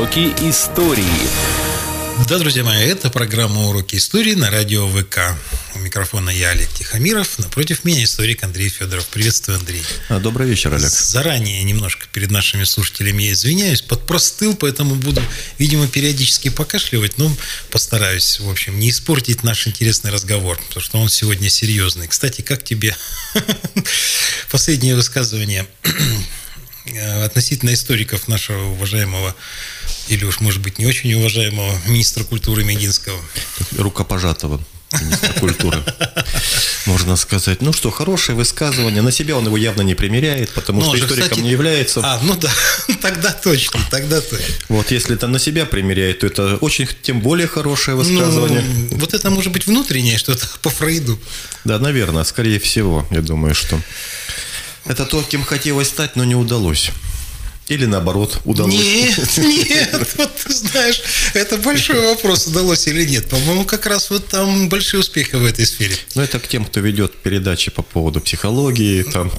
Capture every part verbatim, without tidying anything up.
Уроки истории. Да, друзья мои, это программа «Уроки истории» на радио ВК. У микрофона я, Олег Тихомиров. Напротив меня историк Андрей Федоров. Приветствую, Андрей. Добрый вечер, Олег. Заранее немножко перед нашими слушателями я извиняюсь. Подпростыл, поэтому буду, видимо, периодически покашливать, но постараюсь, в общем, не испортить наш интересный разговор, потому что он сегодня серьезный. Кстати, как тебе последнее высказывание относительно историков нашего уважаемого, или уж, может быть, не очень уважаемого министра культуры Мединского? Рукопожатого министра культуры, можно сказать. Ну что, хорошее высказывание. На себя он его явно не примеряет, потому ну, что историком кстати... не является. А, ну да, тогда точно, тогда точно. Вот, если это на себя примеряет, то это очень, тем более хорошее высказывание. Ну, вот это может быть внутреннее что-то по Фрейду. Да, наверное, скорее всего, я думаю, что это то, кем хотелось стать, но не удалось. Или наоборот, удалось. Нет, нет, вот ты знаешь, это большой вопрос, удалось или нет. По-моему, как раз вот там большие успехи в этой сфере. Ну, это к тем, кто ведет передачи по поводу психологии, там,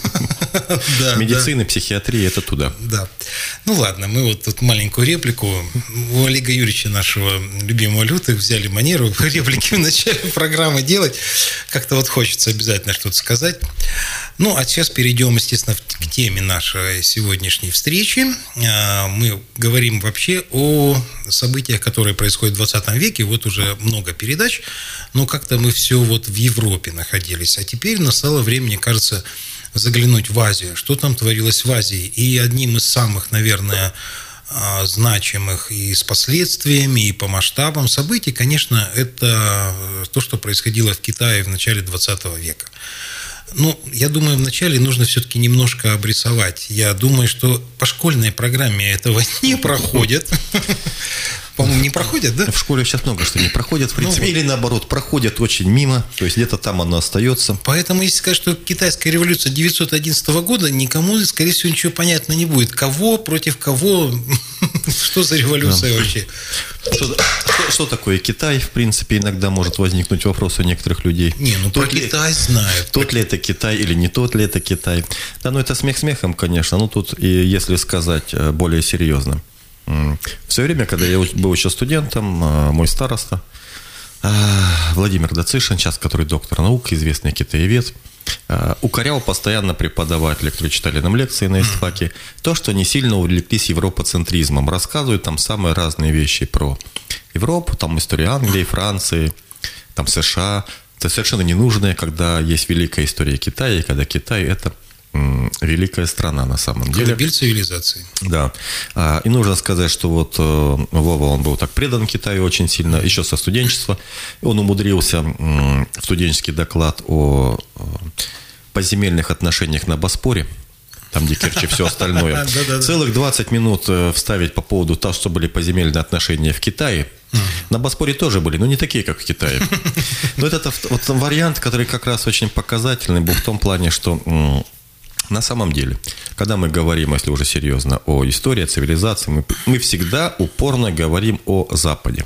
да, медицины, да. психиатрии, это туда. Да. Ну ладно, мы вот тут маленькую реплику. У Олега Юрьевича, нашего любимого Лютых, взяли манеру реплики в начале программы делать. Как-то вот хочется обязательно что-то сказать. Ну, а сейчас перейдем, естественно, к теме нашей сегодняшней встречи. Мы говорим вообще о событиях, которые происходят в двадцатом веке. Вот уже много передач, но как-то мы все вот в Европе находились. А теперь настало время, мне кажется, заглянуть в Азию. Что там творилось в Азии? И одним из самых, наверное, значимых и с последствиями, и по масштабам событий, конечно, это то, что происходило в Китае в начале двадцатого века. Ну, я думаю, вначале нужно все-таки немножко обрисовать. Я думаю, что по школьной программе этого не проходят. По-моему, не проходят, да? В школе сейчас много что не проходят, в принципе. Ну, или наоборот, проходят очень мимо, то есть где-то там оно остается. Поэтому, если сказать, что китайская революция девятьсот одиннадцатого года, никому, скорее всего, ничего понятно не будет. Кого против кого, что за революция да. вообще? Что, что, что такое Китай, в принципе, иногда может возникнуть вопрос у некоторых людей. Не, ну тот про ли, Китай знают. Тот ли это Китай или не тот ли это Китай. Да, ну это смех смехом, конечно. Ну тут, и если сказать более серьезно. В свое время, когда я был еще студентом, мой староста Владимир Дацишин, сейчас который доктор наук, известный китаевед, укорял постоянно преподавателей, которые читали нам лекции на ИСТФАКе, то, что они сильно увлеклись европоцентризмом, рассказывают там самые разные вещи про Европу, там история Англии, Франции, там США. Это совершенно ненужное, когда есть великая история Китая, и когда Китай – это великая страна на самом деле. Колыбель цивилизации. Да. И нужно сказать, что вот Вова, он был так предан Китаю очень сильно, еще со студенчества. Он умудрился в студенческий доклад о поземельных отношениях на Боспоре, там, где Керчь и все остальное, целых двадцать минут вставить по поводу того, что были поземельные отношения в Китае. На Боспоре тоже были, но не такие, как в Китае. Но это вот вариант, который как раз очень показательный был в том плане, что на самом деле, когда мы говорим, если уже серьезно, о истории, о цивилизации, мы, мы всегда упорно говорим о Западе.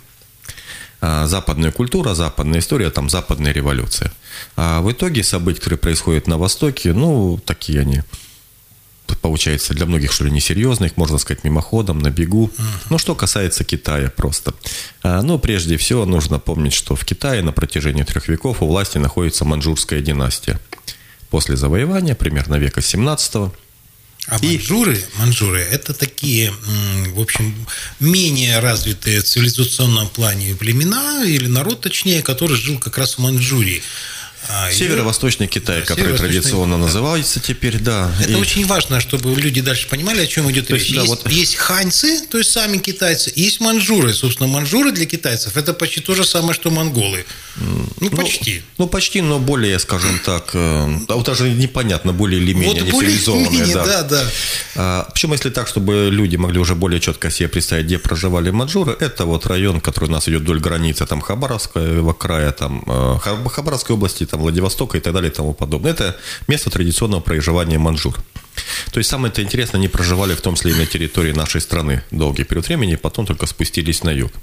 Западная культура, западная история, там западная революция. А в итоге события, которые происходят на Востоке, ну, такие они, получается, для многих, что ли, несерьезные, их можно сказать мимоходом, на бегу. Ну, что касается Китая просто. Ну, прежде всего, нужно помнить, что в Китае на протяжении трех веков у власти находится маньчжурская династия. После завоевания, примерно века семнадцатого. А и... маньчжуры, маньчжуры, это такие, в общем, менее развитые в цивилизационном плане племена, или народ, точнее, который жил как раз в Маньчжурии. Северо-восточный Китай, да, который традиционно да. называется теперь, да. Это и... очень важно, чтобы люди дальше понимали, о чем идет речь. Да, есть, вот... есть ханьцы, то есть сами китайцы, есть маньчжуры. Собственно, маньчжуры для китайцев это почти то же самое, что монголы. Ну, ну почти. Ну, почти, но более, скажем так, а вот даже непонятно, более или менее вот нецивилизованные. Да. Да, да. А, причем, если так, чтобы люди могли уже более четко себе представить, где проживали маньчжуры, это вот район, который у нас идет вдоль границы, там Хабаровского края, там Хабаровской области, там Владивостока и так далее и тому подобное. Это место традиционного проживания маньчжур. То есть самое-то интересное, они проживали в том числе и на территории нашей страны долгий период времени, и потом только спустились на юг.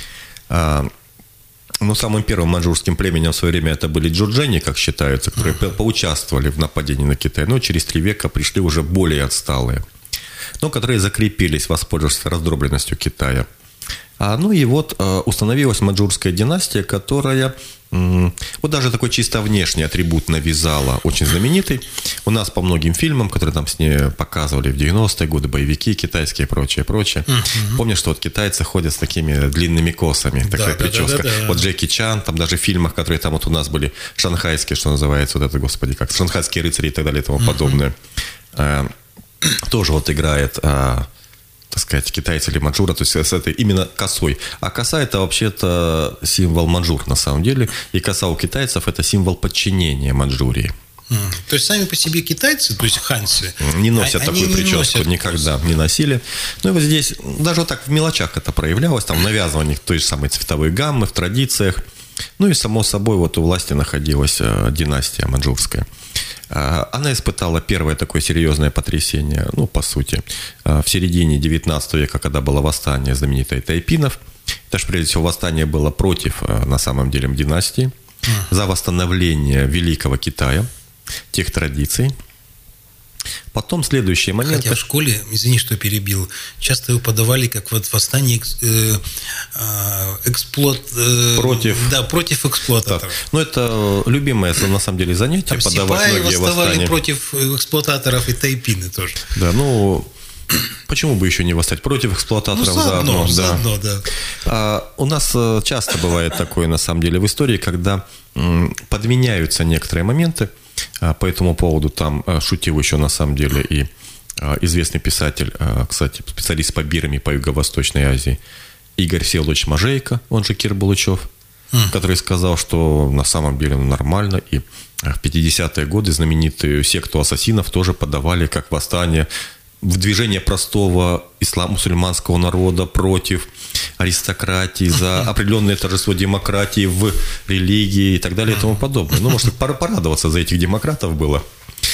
Но самым первым маньчжурским племенем в свое время это были джурджени, как считаются, которые uh-huh. поучаствовали в нападении на Китай. Но через три века пришли уже более отсталые. но которые закрепились, воспользовавшись раздробленностью Китая. А, ну и вот э, установилась маньчжурская династия, которая м, вот даже такой чисто внешний атрибут навязала, очень знаменитый. У нас по многим фильмам, которые там с ней показывали в девяностые годы, боевики китайские и прочее, прочее. Uh-huh. Помнишь, что вот китайцы ходят с такими длинными косами, такая да, прическа. Да, да, да, да. Вот Джеки Чан, там даже в фильмах, которые там вот у нас были, шанхайские, что называется, вот это, господи, как шанхайские рыцари и так далее и тому uh-huh. подобное, э, тоже вот играет... Э, так сказать, китайцы или маньчжура, то есть с этой именно косой. А коса – это вообще-то символ маньчжур на самом деле. И коса у китайцев – это символ подчинения Маньчжурии. Mm. То есть сами по себе китайцы, то есть ханьцы, не носят такую не прическу, носят никогда не носили. Ну и вот здесь даже вот так в мелочах это проявлялось, там навязывание той же самой цветовой гаммы в традициях. Ну и само собой вот у власти находилась династия маньчжурская. Она испытала первое такое серьезное потрясение, ну, по сути, в середине девятнадцатого века, когда было восстание знаменитое тайпинов. Это же, прежде всего, восстание было против, на самом деле, династии, за восстановление Великого Китая, тех традиций. Потом следующий момент. Хотя в школе, извини, что перебил, часто его подавали как вот восстание э, эксплуат... Э, против... Да, против эксплуататоров. Так. Ну, это любимое, на самом деле, занятие. Там подавать сипаи восставали восстания. Против эксплуататоров и тайпины тоже. Да, ну... Почему бы еще не восстать против эксплуататоров ну, заодно? заодно, заодно да. да. А, у нас часто бывает такое, на самом деле, в истории, когда м, подменяются некоторые моменты. А, по этому поводу там а, шутил еще, на самом деле, и а, известный писатель, а, кстати, специалист по Бирме, по Юго-Восточной Азии, Игорь Всеволодович Можейко, он же Кир Булычев, mm. который сказал, что на самом деле нормально, и в пятидесятые годы знаменитую секту ассасинов тоже подавали как восстание в движение простого ислам-мусульманского народа против аристократии, за определенное торжество демократии в религии и так далее и тому подобное. Ну, может, порадоваться за этих демократов было.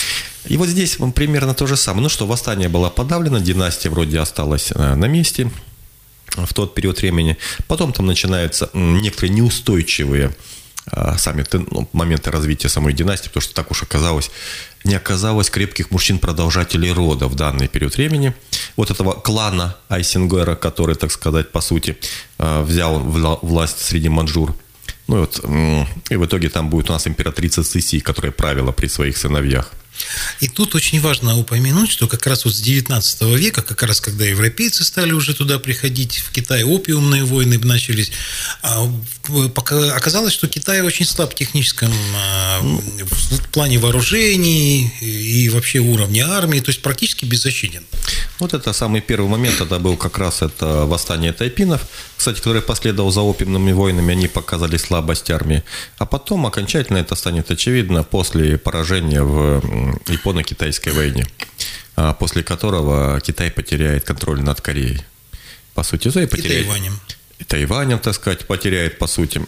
И вот здесь примерно то же самое. Ну что, восстание было подавлено, династия вроде осталась на месте в тот период времени. Потом там начинаются некоторые неустойчивые сами ну, моменты развития самой династии, потому что так уж оказалось, не оказалось крепких мужчин-продолжателей рода в данный период времени. Вот этого клана Айсенгера, который, так сказать, по сути, взял власть среди маньчжур. Ну и, вот, и в итоге там будет у нас императрица Цыси, которая правила при своих сыновьях. И тут очень важно упомянуть, что как раз вот с девятнадцатого века, как раз когда европейцы стали уже туда приходить, в Китай опиумные войны начались, оказалось, что Китай очень слаб в техническом в плане вооружений и вообще уровня армии, то есть практически беззащитен. Вот это самый первый момент, это был как раз это восстание тайпинов, кстати, которое последовало за опиумными войнами, они показали слабость армии, а потом окончательно это станет очевидно после поражения в Японо-китайской войне, после которого Китай потеряет контроль над Кореей. По сути, и потеряет... И Тайванем. И Тайванем, так сказать, потеряет, по сути,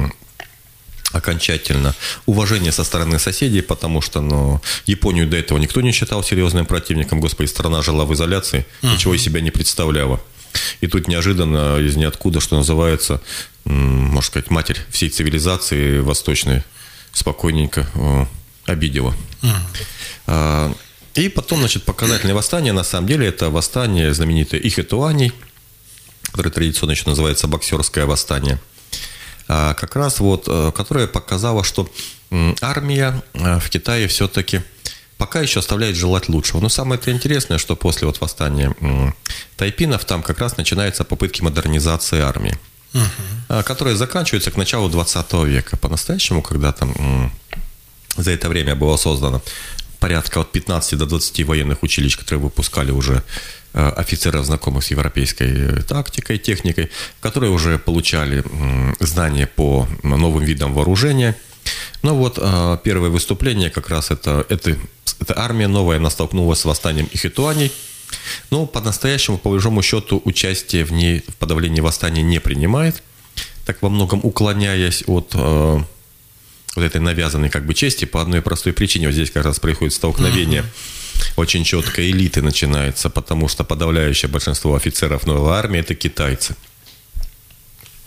окончательно уважение со стороны соседей, потому что ну, Японию до этого никто не считал серьезным противником. Господи, страна жила в изоляции, uh-huh. ничего из себя не представляла. И тут неожиданно из ниоткуда, что называется, можно сказать, матерь всей цивилизации восточной спокойненько обидела. Uh-huh. И потом, значит, показательное восстание, на самом деле, это восстание знаменитое Ихэтуаней, которое традиционно еще называется боксерское восстание, как раз вот, которое показало, что армия в Китае все-таки пока еще оставляет желать лучшего. Но самое-то интересное, что после вот восстания тайпинов там как раз начинаются попытки модернизации армии, uh-huh. которые заканчиваются к началу двадцатого века. По-настоящему, когда там за это время было создано порядка от пятнадцати до двадцати военных училищ, которые выпускали уже офицеров, знакомых с европейской тактикой, техникой, которые уже получали знания по новым видам вооружения. Но вот первое выступление как раз это, это, это армия новая, она столкнулась с восстанием Ихэтуаней. Но по-настоящему, по большому счету, участие в ней, в подавлении восстания не принимает, так во многом уклоняясь от вот этой навязанной как бы чести по одной простой причине. Вот здесь как раз происходит столкновение. Uh-huh. Очень четко элиты начинается, потому что подавляющее большинство офицеров новой армии – это китайцы. В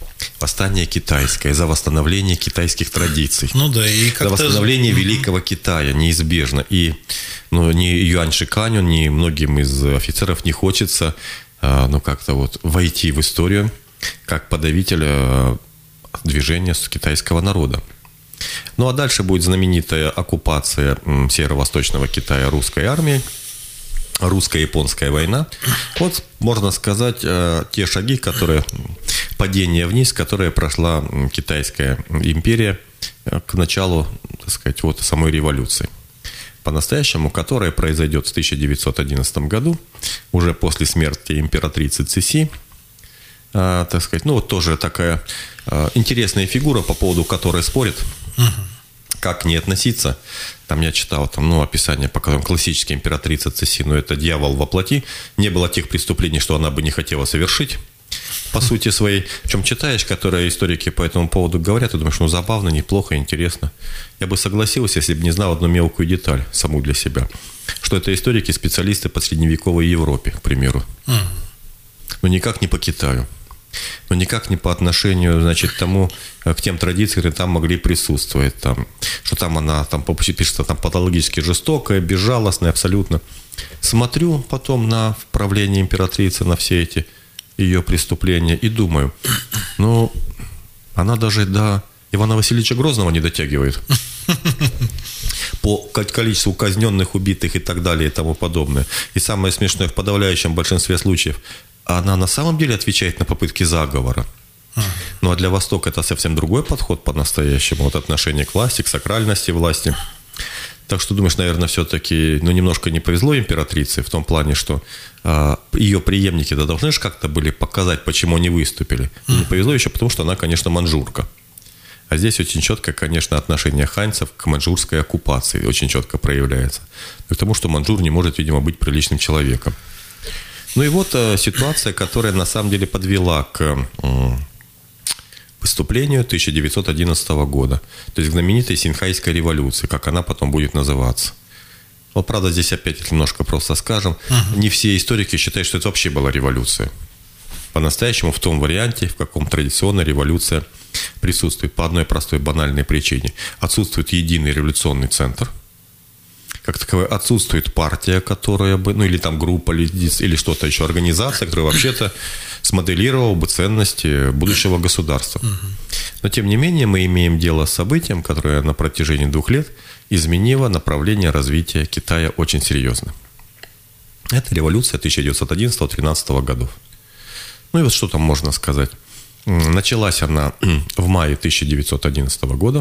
восстание китайское, за восстановление китайских традиций. Ну да, и за восстановление великого Китая неизбежно. И ну, ни Юань Шиканю, ни многим из офицеров не хочется ну, как-то вот войти в историю как подавитель движения китайского народа. Ну а дальше будет знаменитая оккупация северо-восточного Китая русской армией, русско-японская война. Вот, можно сказать, те шаги, которые, падение вниз, которые прошла Китайская империя к началу, так сказать, вот самой революции. По-настоящему, которая произойдет в тысяча девятьсот одиннадцатом году, уже после смерти императрицы Цыси. А, так сказать, ну вот тоже такая а, интересная фигура, по поводу которой спорят, угу. как к ней относиться. Там я читал там, ну, описание, по которым классическая императрица Цыси, ну это дьявол во плоти, не было тех преступлений, что она бы не хотела совершить, по сути своей. Причем читаешь, которые историки по этому поводу говорят, и думаешь, ну забавно, неплохо, интересно. Я бы согласился, если бы не знал одну мелкую деталь, саму для себя, что это историки, специалисты по средневековой Европе, к примеру. Но никак не по Китаю. Но никак не по отношению, значит, к тому, к тем традициям, которые там могли присутствовать. Там, что там она, там пишется, там патологически жестокая, безжалостная абсолютно. Смотрю потом на правление императрицы, на все эти ее преступления и думаю, ну, она даже до Ивана Васильевича Грозного не дотягивает. По количеству казненных, убитых и так далее и тому подобное. И самое смешное, в подавляющем большинстве случаев, она на самом деле отвечает на попытки заговора. Ну, а для Востока это совсем другой подход по-настоящему, вот отношение к власти, к сакральности власти. Так что, думаешь, наверное, все-таки, ну, немножко не повезло императрице в том плане, что а, ее преемники-то должны же как-то были показать, почему они выступили. Не повезло еще потому, что она, конечно, маньчжурка. А здесь очень четко, конечно, отношение ханьцев к маньчжурской оккупации очень четко проявляется. К тому, что маньчжур не может, видимо, быть приличным человеком. Ну и вот э, ситуация, которая на самом деле подвела к э, выступлению тысяча девятьсот одиннадцатого года. То есть к знаменитой Синьхайской революции, как она потом будет называться. Вот, правда, здесь опять немножко просто скажем, uh-huh. не все историки считают, что это вообще была революция. По-настоящему в том варианте, в каком традиционная революция присутствует, по одной простой банальной причине. Отсутствует единый революционный центр. Как таковая отсутствует партия, которая бы, ну или там группа, или что-то еще, организация, которая вообще-то смоделировала бы ценности будущего государства. Но тем не менее мы имеем дело с событием, которое на протяжении двух лет изменило направление развития Китая очень серьезно. Это революция тысяча девятьсот одиннадцатого — тринадцатого годов. Ну и вот что там можно сказать. Началась она в мае тысяча девятьсот одиннадцатого года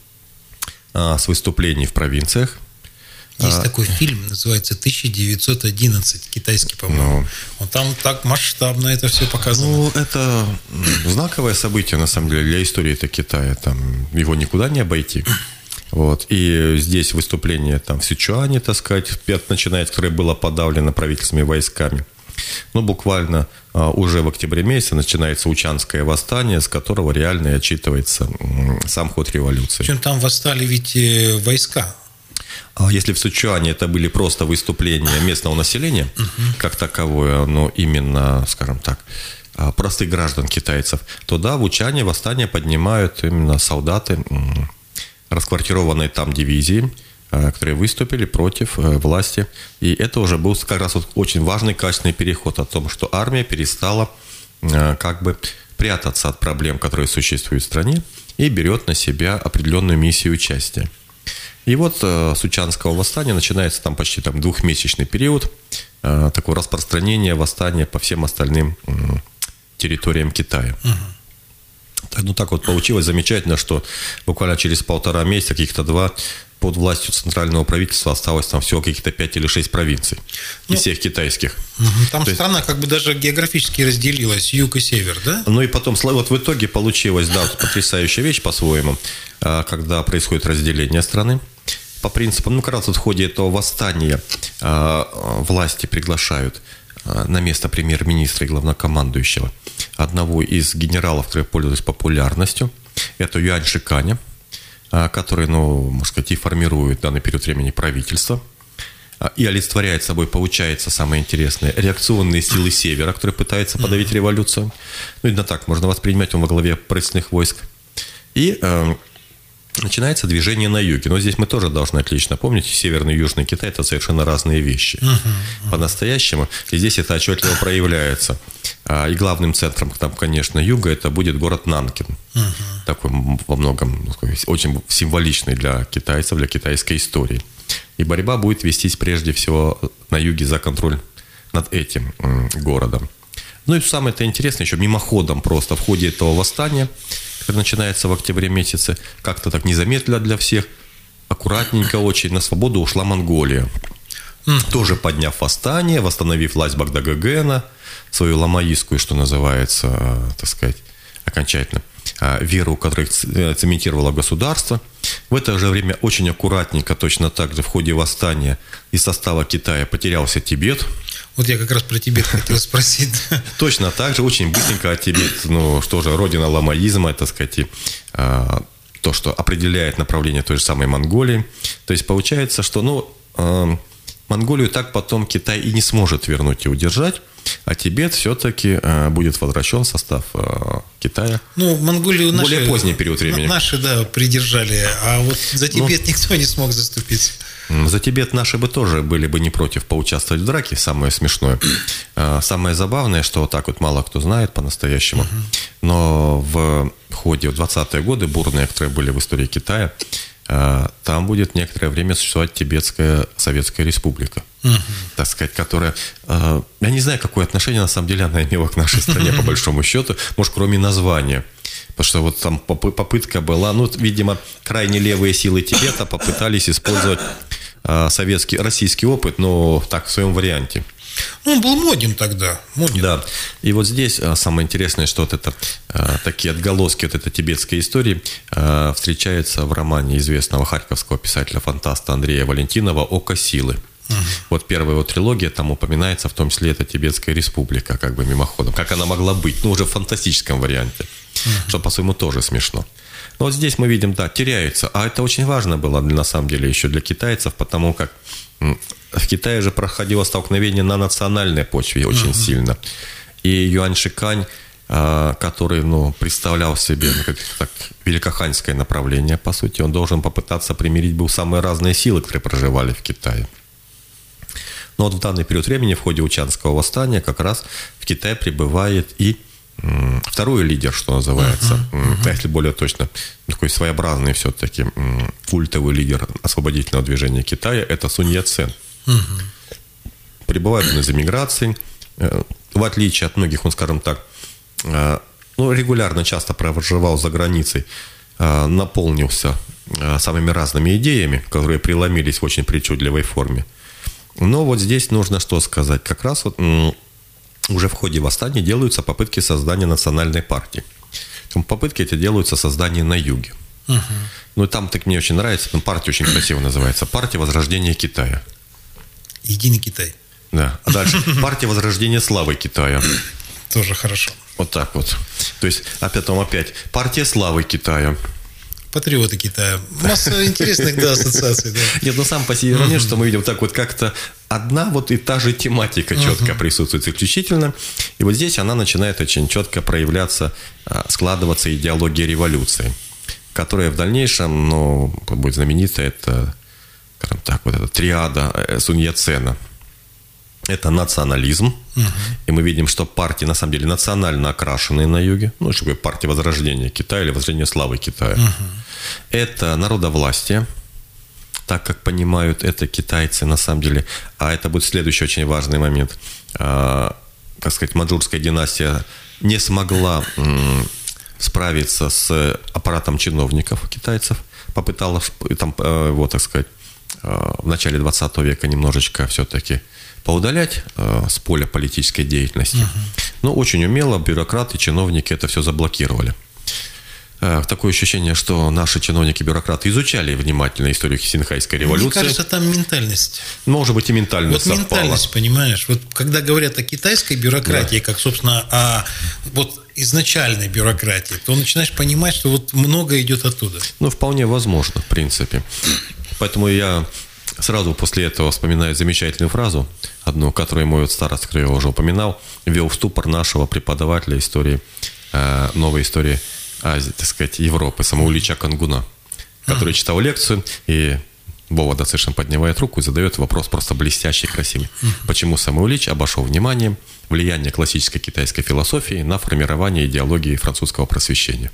с выступлений в провинциях. Есть а, такой фильм, называется «тысяча девятьсот одиннадцать», китайский, по-моему. Ну, вот там так масштабно это все показано. Ну, это знаковое событие, на самом деле, для истории-то Китая. Там его никуда не обойти. Вот. И здесь выступление там, в Сычуане, так сказать, начинается, которое было подавлено правительственными войсками. Ну, буквально а, уже в октябре месяце начинается Учанское восстание, с которого реально и отчитывается м, сам ход революции. Причем там восстали ведь э, войска. Если в Сычуане это были просто выступления местного населения, uh-huh. как таковое, но именно, скажем так, простых граждан китайцев, то да, в Учане восстание поднимают именно солдаты расквартированной там дивизии, которые выступили против власти. И это уже был как раз вот очень важный качественный переход о том, что армия перестала как бы прятаться от проблем, которые существуют в стране, и берет на себя определенную миссию участия. И вот э, с Учанского восстания начинается там почти там, двухмесячный период э, такого распространения восстания по всем остальным э, территориям Китая. Uh-huh. Ну так вот получилось замечательно, что буквально через полтора месяца, каких-то два, под властью центрального правительства осталось там всего каких-то пять или шесть провинций, ну, из всех китайских. Там То страна есть, как бы даже географически разделилась, юг и север, да? Ну и потом, вот в итоге получилась, да, вот потрясающая вещь по-своему, когда происходит разделение страны. По принципу, ну как раз вот в ходе этого восстания власти приглашают на место премьер-министра и главнокомандующего одного из генералов, которые пользовались популярностью, это Юань Шиканя, который, ну, можно сказать, и формирует в данный период времени правительство. и олицетворяет собой, получается, самое интересное, реакционные силы Севера, которые пытаются подавить революцию. Ну, именно так можно воспринимать, он во главе правительственных войск. И э, начинается движение на юге. Но здесь мы тоже должны отлично помнить, Северный и Южный Китай – это совершенно разные вещи. Uh-huh. По-настоящему. И здесь это отчетливо проявляется. И главным центром, там, конечно, юга, это будет город Нанкин. Uh-huh. Такой во многом очень символичный для китайцев, для китайской истории. И борьба будет вестись прежде всего на юге за контроль над этим городом. Ну и самое-то интересное, еще мимоходом просто в ходе этого восстания, которое начинается в октябре месяце, как-то так незаметно для всех, аккуратненько очень на свободу ушла Монголия. Mm. Тоже подняв восстание, восстановив власть Багдагогена, свою ламаистскую, что называется, так сказать, окончательно, веру, которая цементировала государство. В это же время очень аккуратненько, точно так же в ходе восстания из состава Китая потерялся Тибет. Вот я как раз про Тибет хотел спросить. Точно так же, очень быстренько Тибет, ну что же, родина ламаизма, так сказать, то, что определяет направление той же самой Монголии. То есть получается, что, ну, Монголию так потом Китай и не сможет вернуть и удержать, а Тибет все-таки э, будет возвращен в состав э, Китая. Ну, Монголию наши, более поздний период времени. Наши, да, придержали, а вот за Тибет ну, никто не смог заступиться. За Тибет наши бы тоже были бы не против поучаствовать в драке, самое смешное. Самое забавное, что вот так вот мало кто знает по-настоящему, но в ходе в двадцатые годы, бурные, которые были в истории Китая, там будет некоторое время существовать Тибетская Советская Республика, uh-huh. так сказать, которая... Я не знаю, какое отношение на самом деле она имела к нашей стране, по большому счету, может, кроме названия. Потому что вот там попытка была, ну, видимо, крайне левые силы Тибета попытались использовать советский, российский опыт, но так, в своем варианте. Ну, он был моден тогда. Моден. Да. И вот здесь самое интересное, что вот это, такие отголоски вот этой тибетской истории встречаются в романе известного харьковского писателя-фантаста Андрея Валентинова «Око силы». Угу. Вот первая его трилогия, там упоминается в том числе эта Тибетская республика, как бы мимоходом. Как она могла быть, ну, уже в фантастическом варианте. Угу. Что, по-своему, тоже смешно. Но вот здесь мы видим, да, теряются. А это очень важно было, на самом деле, еще для китайцев, потому как в Китае же проходило столкновение на национальной почве очень uh-huh. сильно. И Юань Шикань, который, ну, представлял себе ну, как, так, великоханьское направление, по сути, он должен попытаться примирить был самые разные силы, которые проживали в Китае. Но вот в данный период времени, в ходе Учанского восстания, как раз в Китае прибывает и м, второй лидер, что называется, uh-huh. uh-huh. если более точно, такой своеобразный все-таки м, культовый лидер освободительного движения Китая, это Сунь Яцен. Угу. Прибывает он из эмиграции. В отличие от многих, он, скажем так, ну, регулярно, часто проживал за границей, наполнился самыми разными идеями, которые преломились в очень причудливой форме. Но вот здесь нужно что сказать. Как раз вот уже в ходе восстания делаются попытки создания национальной партии. Попытки эти делаются создание на юге. Угу. Ну, там так мне очень нравится, там партия очень красиво называется. Партия Возрождения Китая. Единый Китай. Да. А дальше партия Возрождения Славы Китая. Тоже хорошо. Вот так вот. То есть, а потом опять партия Славы Китая. Патриоты Китая. Масса интересных, да, ассоциаций. Да. Нет, ну сам по себе момент, что мы видим так вот как-то одна вот и та же тематика четко присутствует исключительно. И вот здесь она начинает очень четко проявляться, складываться идеология революции, которая в дальнейшем, ну, будет знаменита, это, скажем так, вот эта триада Сунь Яцена. Это национализм. Uh-huh. И мы видим, что партии, на самом деле, национально окрашенные на юге. Ну, что такое партия Возрождения Китая или Возрождения Славы Китая. Uh-huh. Это народовластие, так как понимают это китайцы, на самом деле. А это будет следующий очень важный момент. А, как сказать, маньчжурская династия не смогла м, справиться с аппаратом чиновников китайцев. Попыталась там, его, так сказать, в начале двадцатого века немножечко все-таки поудалять э, с поля политической деятельности. Uh-huh. Но очень умело бюрократы, чиновники это все заблокировали. Э, такое ощущение, что наши чиновники-бюрократы изучали внимательно историю Синьхайской революции. Мне кажется, там ментальность. Может быть, и ментальность вот совпала. Ментальность, понимаешь? Вот когда говорят о китайской бюрократии, да. как, собственно, о вот изначальной бюрократии, то начинаешь понимать, что вот много идет оттуда. Ну, вполне возможно, в принципе. Поэтому я сразу после этого вспоминаю замечательную фразу, одну, которую мой вот староста, который я уже упоминал, ввел в ступор нашего преподавателя истории, э, новой истории Азии, так сказать, Европы, самого Ильича Кангуна, который читал лекцию, и Вова достаточно поднимает руку и задает вопрос просто блестящий, красивый. Почему Самуил Ильич обошел вниманием влияние классической китайской философии на формирование идеологии французского просвещения?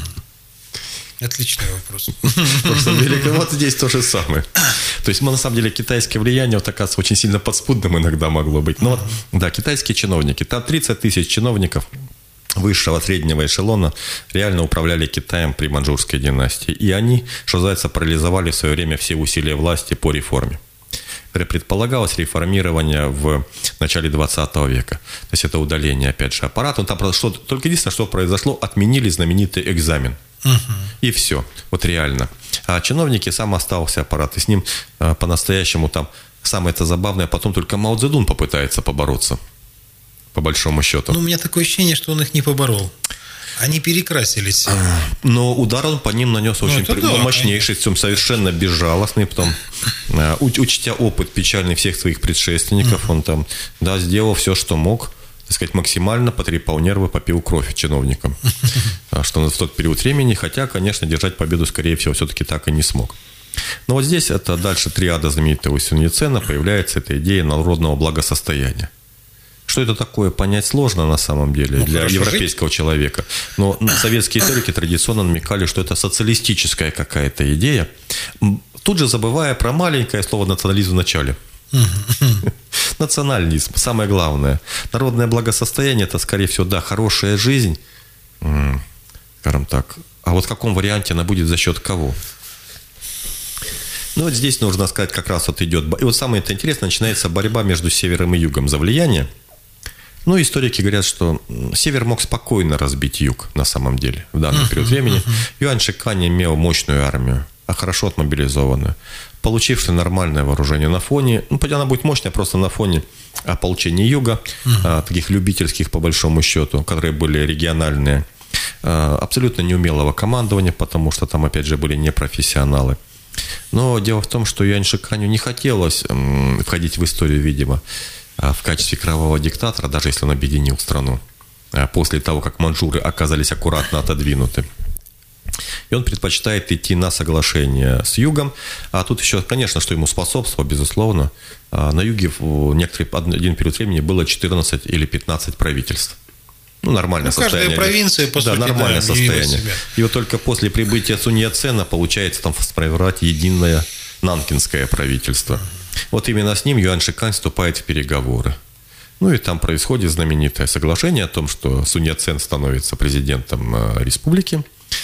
Отличный вопрос. На самом деле, вот здесь то же самое. То есть, на самом деле, китайское влияние, вот, оказывается, очень сильно подспудным иногда могло быть. Но вот, да, китайские чиновники, там тридцать тысяч чиновников высшего среднего эшелона реально управляли Китаем при маньчжурской династии. И они, что называется, парализовали в свое время все усилия власти по реформе. Предполагалось реформирование в начале двадцатого века. То есть это удаление, опять же, аппарата. Там произошло, только единственное, что произошло, отменили знаменитый экзамен. Угу. И все. Вот реально. А чиновники, сам остался аппарат. И с ним а, по-настоящему там самое это забавное, потом только Мао Цзэдун попытается побороться. По большому счету. Ну, у меня такое ощущение, что он их не поборол. Они перекрасились. Но удар он по ним нанес очень ну, да, мощнейший, конечно. Совершенно безжалостный. Потом, учтя опыт печальный всех своих предшественников, mm-hmm. он там, да, сделал все, что мог, так сказать, максимально потрепал нервы, попил кровь чиновникам. Mm-hmm. Что он в тот период времени, хотя, конечно, держать победу, скорее всего, все-таки так и не смог. Но вот здесь, это дальше триада знаменитого Сунь Яцена, появляется эта идея народного благосостояния. Что это такое, понять сложно на самом деле ну, для европейского жить. человека. Но советские историки традиционно намекали, что это социалистическая какая-то идея, тут же забывая про маленькое слово «национализм» в начале. Национализм, самое главное. Народное благосостояние – это, скорее всего, да, хорошая жизнь, скажем так. А вот в каком варианте она будет, за счет кого? Ну, вот здесь нужно сказать, как раз вот идет... И вот самое это интересное, начинается борьба между севером и югом за влияние. Ну, историки говорят, что север мог спокойно разбить юг на самом деле в данный период времени. Юань Шикань имел мощную армию, а хорошо отмобилизованную, получившую нормальное вооружение на фоне, ну, она будет мощная просто на фоне ополчения юга, а, таких любительских по большому счету, которые были региональные, а, абсолютно неумелого командования, потому что там, опять же, были непрофессионалы. Но дело в том, что Юань Шиканю не хотелось м, входить в историю, видимо, в качестве кровавого диктатора, даже если он объединил страну, после того, как маньчжуры оказались аккуратно отодвинуты. И он предпочитает идти на соглашение с югом. А тут еще, конечно, что ему способствовало, безусловно. На юге в некоторый один период времени было четырнадцать или пятнадцать правительств. Ну, нормальное ну, состояние. Каждая провинция, по да, сути, нормальное да, состояние. И вот только после прибытия Сунь Яцена получается там сформировать единое нанкинское правительство. Вот именно с ним Юань Шикань вступает в переговоры. Ну и там происходит знаменитое соглашение о том, что Сунь Яцен становится президентом республики,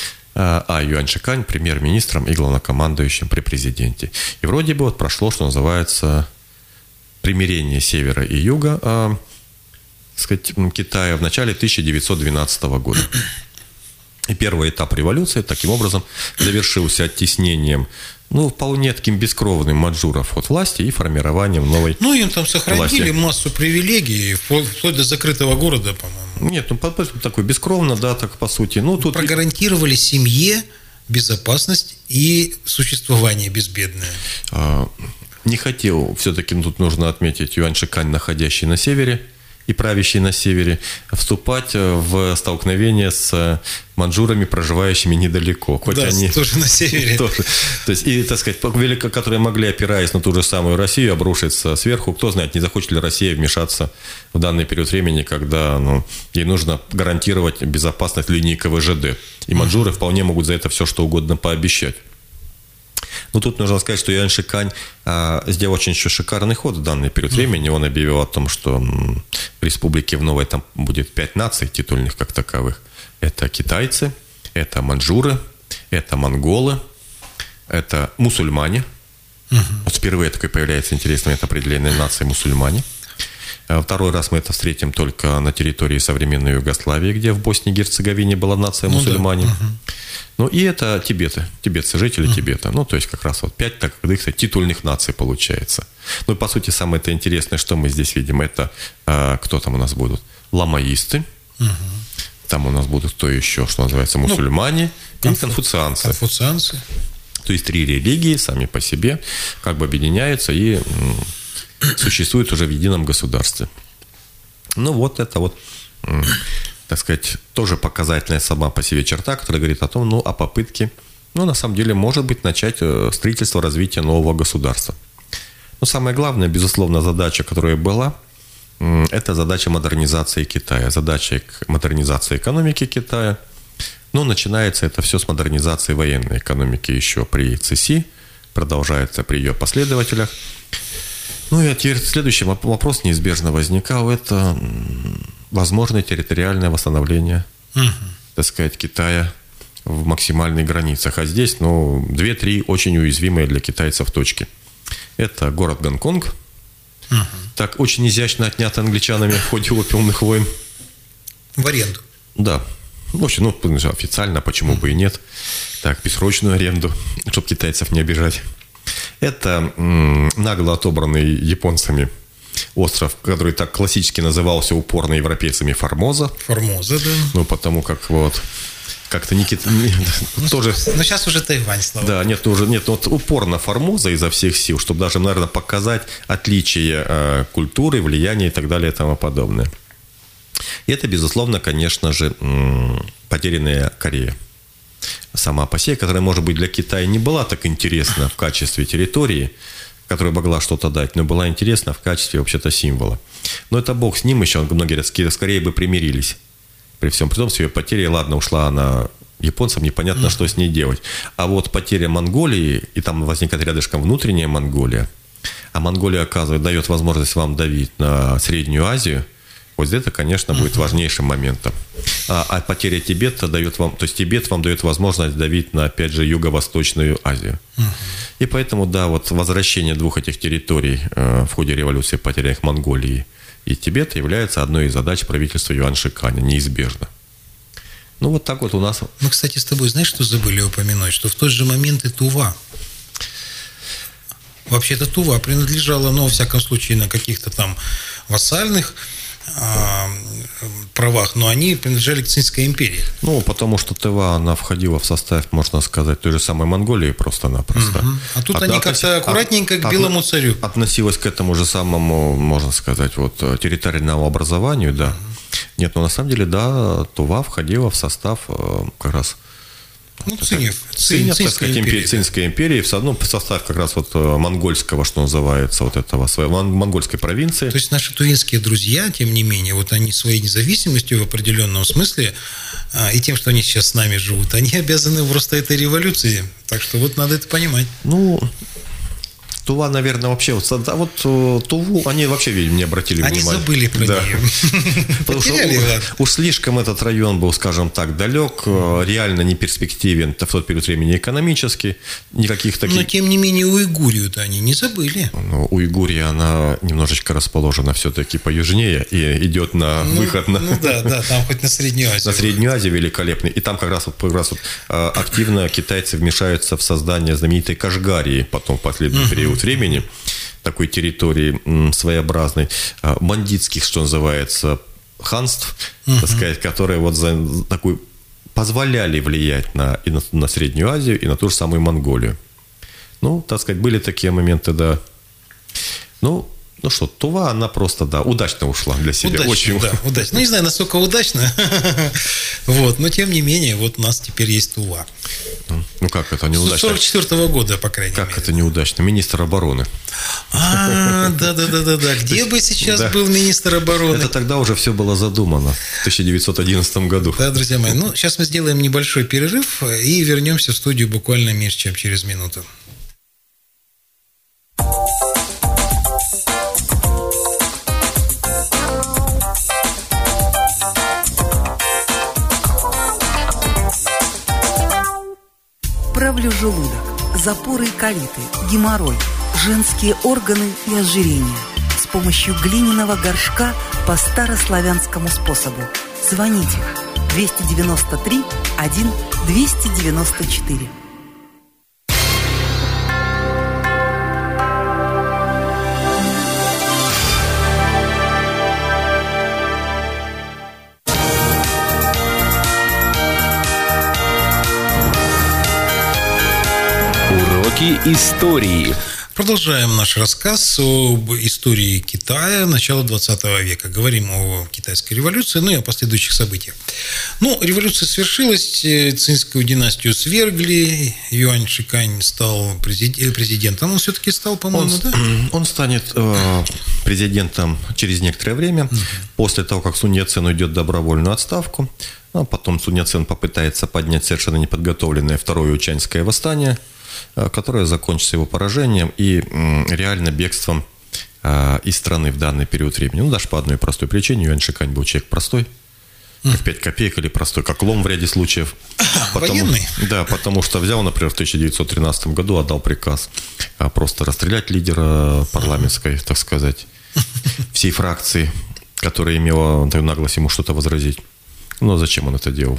а Юань Шикань премьер-министром и главнокомандующим при президенте. И вроде бы вот прошло, что называется, примирение севера и юга, а, так сказать, Китая в начале тысяча девятьсот двенадцатого года. И первый этап революции таким образом завершился оттеснением, ну, вполне таким бескровным маньчжуров от власти и формированием новой Ну, им там сохранили власти. массу привилегий, вплоть до закрытого города, по-моему. Нет, ну, такой бескровно, да, так по сути. Ну, тут... Прогарантировали семье безопасность и существование безбедное. А, не хотел, все-таки тут нужно отметить, Юань Шикань, находящий на севере и правящий на севере, вступать в столкновение с маньчжурами, проживающими недалеко. Хоть да, они тоже на севере. Тоже. То есть, и, так сказать, которые могли, опираясь на ту же самую Россию, обрушиться сверху. Кто знает, не захочет ли Россия вмешаться в данный период времени, когда ну, ей нужно гарантировать безопасность линии ка вэ жэ дэ. И маньчжуры вполне могут за это все, что угодно пообещать. Но тут нужно сказать, что Юань Шикань а, сделал очень еще шикарный ход в данный период времени. Он объявил о том, что м, в республике в новой там будет пять наций титульных как таковых. Это китайцы, это маньчжуры, это монголы, это мусульмане. Uh-huh. Вот впервые такой появляется интересный момент определения нации мусульмане. Второй раз мы это встретим только на территории современной Югославии, где в Боснии и Герцеговине была нация мусульмане. Ну, да. uh-huh. ну и это тибеты, тибетцы, жители uh-huh. Тибета. Ну, то есть как раз вот пять так, кстати, титульных наций получается. Ну и по сути самое это интересное, что мы здесь видим, это а, кто там у нас будут? Ламаисты. Uh-huh. Там у нас будут кто еще, что называется, мусульмане ну, конфу... и конфуцианцы. Конфуцианцы. То есть три религии сами по себе как бы объединяются и существуют уже в едином государстве. Ну вот это вот, так сказать, тоже показательная сама по себе черта, которая говорит о том, ну, о попытке, ну, на самом деле, может быть, начать строительство развития нового государства. Но самая главная, безусловно, задача, которая была, это задача модернизации Китая, задача модернизации экономики Китая. Но начинается это все с модернизации военной экономики еще при Цыси, продолжается при ее последователях. Ну и теперь следующий вопрос неизбежно возникал, это возможное территориальное восстановление, угу. так сказать, Китая в максимальных границах. А здесь, ну, две-три очень уязвимые для китайцев точки. Это город Гонконг, угу. так очень изящно отнят англичанами в ходе опиумных войн. В аренду. Да. В общем, ну, официально, почему бы и нет. Так, бессрочную аренду, чтобы китайцев не обижать. Это м, нагло отобранный японцами остров, который так классически назывался упорно европейцами Формоза. Формоза, да. Ну, потому как вот как-то не Китай... Ну, тоже... ну, сейчас уже Тайвань, слава Да, нет, уже нет, вот упорно Формоза изо всех сил, чтобы даже, наверное, показать отличие э, культуры, влияния и так далее и тому подобное. И это, безусловно, конечно же, потерянная Корея. Сама по себе, которая, может быть, для Китая не была так интересна в качестве территории, которая могла что-то дать, но была интересна в качестве, вообще-то, символа. Но это бог с ним, еще многие говорят, скорее бы примирились. При всем при том, с ее потерей, ладно, ушла она японцам, непонятно, mm-hmm. что с ней делать. А вот потеря Монголии, и там возникает рядышком внутренняя Монголия, а Монголия, оказывает, дает возможность вам давить на Среднюю Азию, вот это, конечно, будет uh-huh. важнейшим моментом. А, а потеря Тибета дает вам, то есть Тибет вам дает возможность давить на, опять же, Юго-Восточную Азию. Uh-huh. И поэтому, да, вот возвращение двух этих территорий э, в ходе революции, потеря их Монголии и Тибета, является одной из задач правительства Юань Шиканя, неизбежно. Ну, вот так вот у нас... Мы, кстати, с тобой, знаешь, что забыли упомянуть? Что в тот же момент и Тува. Вообще-то Тува принадлежала, ну, во всяком случае, на каких-то там вассальных правах, но они принадлежали к Цинской империи. Ну, потому что Тыва, она входила в состав, можно сказать, той же самой Монголии просто-напросто. Угу. А тут от, они как-то аккуратненько от, к белому царю. Относилась к этому же самому, можно сказать, вот территориальному образованию, да. Угу. Нет, но на самом деле, да, Тува входила в состав как раз... Ну, Цинев, Цинь, Цинь, Цинской империи, да. Цинской империи, в одном состав как раз вот монгольского, что называется, вот этого, своей монгольской провинции. То есть наши тувинские друзья, тем не менее, вот они своей независимостью в определенном смысле и тем, что они сейчас с нами живут, они обязаны просто этой революции. Так что вот надо это понимать. Ну... Тува, наверное, вообще, вот, а вот Туву, они вообще, видимо, не обратили они внимания. Они забыли про да. нее. Потому что уж слишком этот район был, скажем так, далек, реально не перспективен в тот период времени экономически, никаких таких... Но, тем не менее, Уйгурию-то они не забыли. Ну, Уйгурия, она немножечко расположена все-таки поюжнее и идет на ну, выход на... Ну да, да, там хоть на Среднюю Азию. На Среднюю Азию великолепный. И там как раз, вот, как раз вот, активно китайцы вмешаются в создание знаменитой Кашгарии потом в последний период времени, такой территории м, своеобразной, а, бандитских, что называется, ханств, uh-huh. так сказать, которые вот за такой позволяли влиять на, и на, на Среднюю Азию, и на ту же самую Монголию. Ну, так сказать, были такие моменты, да. Ну, ну что, Тува, она просто, да, удачно ушла для себя. Удачно, очень да, удачно. Ну, не знаю, насколько удачно, вот, но тем не менее, вот у нас теперь есть Тува. Ну, как это неудачно? С сорок четвёртого года, по крайней как мере. Как это неудачно? Министр обороны. А, да-да-да-да. Где бы сейчас да. был министр обороны? Это тогда уже все было задумано, в тысяча девятьсот одиннадцатом году. Да, друзья мои. Ну, сейчас мы сделаем небольшой перерыв и вернемся в студию буквально меньше, чем через минуту. Правлю желудок, запоры и колиты, геморрой, женские органы и ожирение. С помощью глиняного горшка по старославянскому способу. Звоните двести девяносто три один двести девяносто четыре. Уроки истории. Продолжаем наш рассказ об истории Китая начала двадцатого века. Говорим о китайской революции, ну и о последующих событиях. Ну, революция свершилась, Цинскую династию свергли, Юань Шикань стал президентом. Он все-таки стал, по-моему, он, да? Он станет э, президентом через некоторое время, угу. после того, как Сунь Яцен уйдет в добровольную отставку. А потом Сунь Яцен попытается поднять совершенно неподготовленное второе учаньское восстание, которое закончится его поражением и реально бегством из страны в данный период времени. Ну, даже по одной простой причине. Юань Шикань был человек простой, как пять копеек, или простой, как лом в ряде случаев. Потому, военный? Да, потому что взял, например, в тысяча девятьсот тринадцатом году, отдал приказ просто расстрелять лидера парламентской, так сказать, всей фракции, которая имела наглость ему что-то возразить. Но зачем он это делал?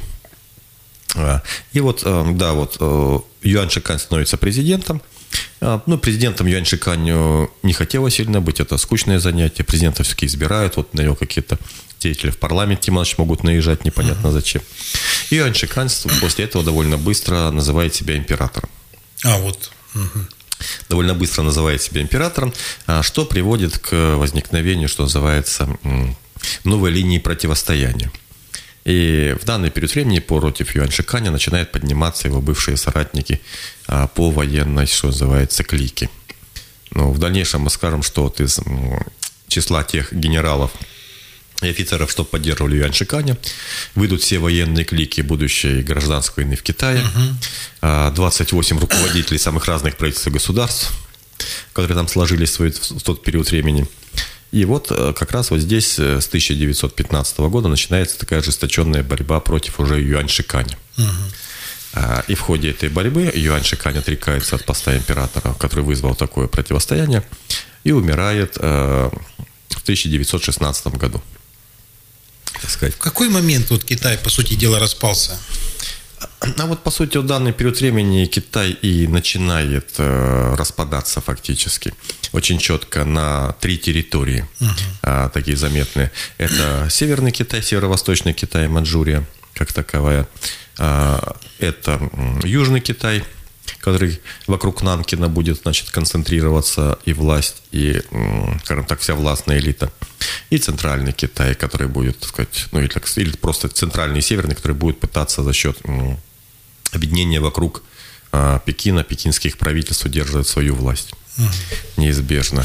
И вот, да, вот Юань Шикань становится президентом. Ну, президентом Юань Шикань не хотела сильно быть, это скучное занятие. Президента все-таки избирают, вот на него какие-то деятели в парламенте могут наезжать, непонятно зачем. И Юань Шикань после этого довольно быстро называет себя императором. А, вот. Довольно быстро называет себя императором, что приводит к возникновению, что называется, новой линии противостояния. И в данный период времени против Юань Шиканя начинают подниматься его бывшие соратники по военной, что называется, клике. Но в дальнейшем мы скажем, что вот из числа тех генералов и офицеров, что поддерживали Юань Шиканя, выйдут все военные клики будущей гражданской войны в Китае, двадцать восемь руководителей самых разных правительств и государств, которые там сложились в тот период времени. И вот как раз вот здесь с тысяча девятьсот пятнадцатого года начинается такая ожесточенная борьба против уже Юань Шиканя. Угу. И в ходе этой борьбы Юань Шикань отрекается от поста императора, который вызвал такое противостояние, и умирает в тысяча девятьсот шестнадцатом году. Так сказать. В какой момент вот Китай, по сути дела, распался? А вот, по сути, в данный период времени Китай и начинает э, распадаться фактически. Очень четко на три территории, uh-huh. а, такие заметные. Это Северный Китай, Северо-Восточный Китай, Маньчжурия, как таковая. А, это Южный Китай, который вокруг Нанкина будет, значит, концентрироваться и власть, и, скажем так, вся властная элита. И Центральный Китай, который будет, так сказать, ну или, или просто Центральный и Северный, который будет пытаться за счет м, объединения вокруг а, Пекина, пекинских правительств удерживать свою власть. Угу. Неизбежно.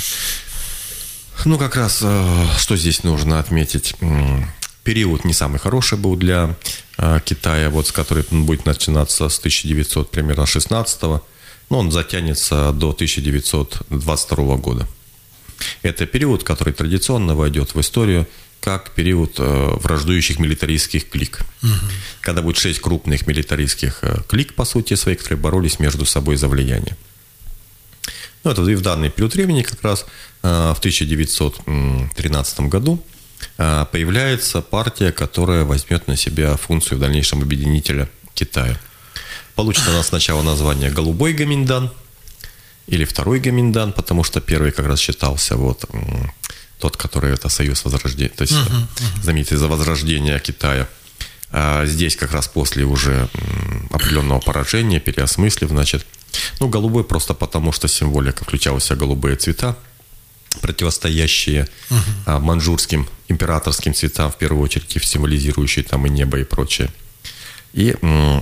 Ну, как раз, а, что здесь нужно отметить? Период не самый хороший был для а, Китая, вот, с который будет начинаться с тысяча девятьсот примерно шестнадцатого, но он затянется до тысяча девятьсот двадцать второго года. Это период, который традиционно войдет в историю как период э, враждующих милитаристских клик. Угу. Когда будет шесть крупных милитаристских э, клик, по сути своей, которые боролись между собой за влияние. Ну, это и в данный период времени как раз э, в тысяча девятьсот тринадцатом году э, появляется партия, которая возьмет на себя функцию в дальнейшем объединителя Китая. Получит она сначала название «Голубой Гоминьдан», или второй Гоминьдан, потому что первый как раз считался вот тот, который это союз возрождения, то есть uh-huh, uh-huh. знаменитый за возрождение Китая. А здесь как раз после уже определенного поражения, переосмыслив, значит, ну, голубой просто потому, что символика включала в себя голубые цвета, противостоящие uh-huh. маньчжурским императорским цветам, в первую очередь, символизирующие там и небо, и прочее. И